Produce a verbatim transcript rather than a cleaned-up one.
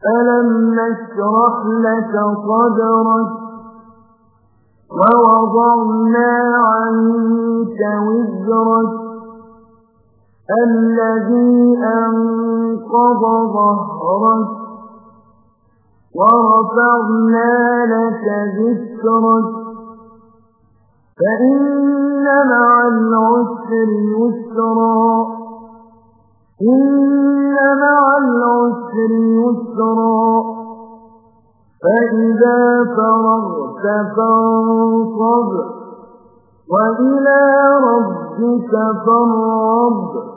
ألم نشرح لك صدرك ووضعنا عنك وزرك الذي أنقض ظهرك ورفعنا لك ذكرك فإن مع العسر يسرا إن مع العسر يسرا فإذا فرغت فانصب وإلى ربك فارغب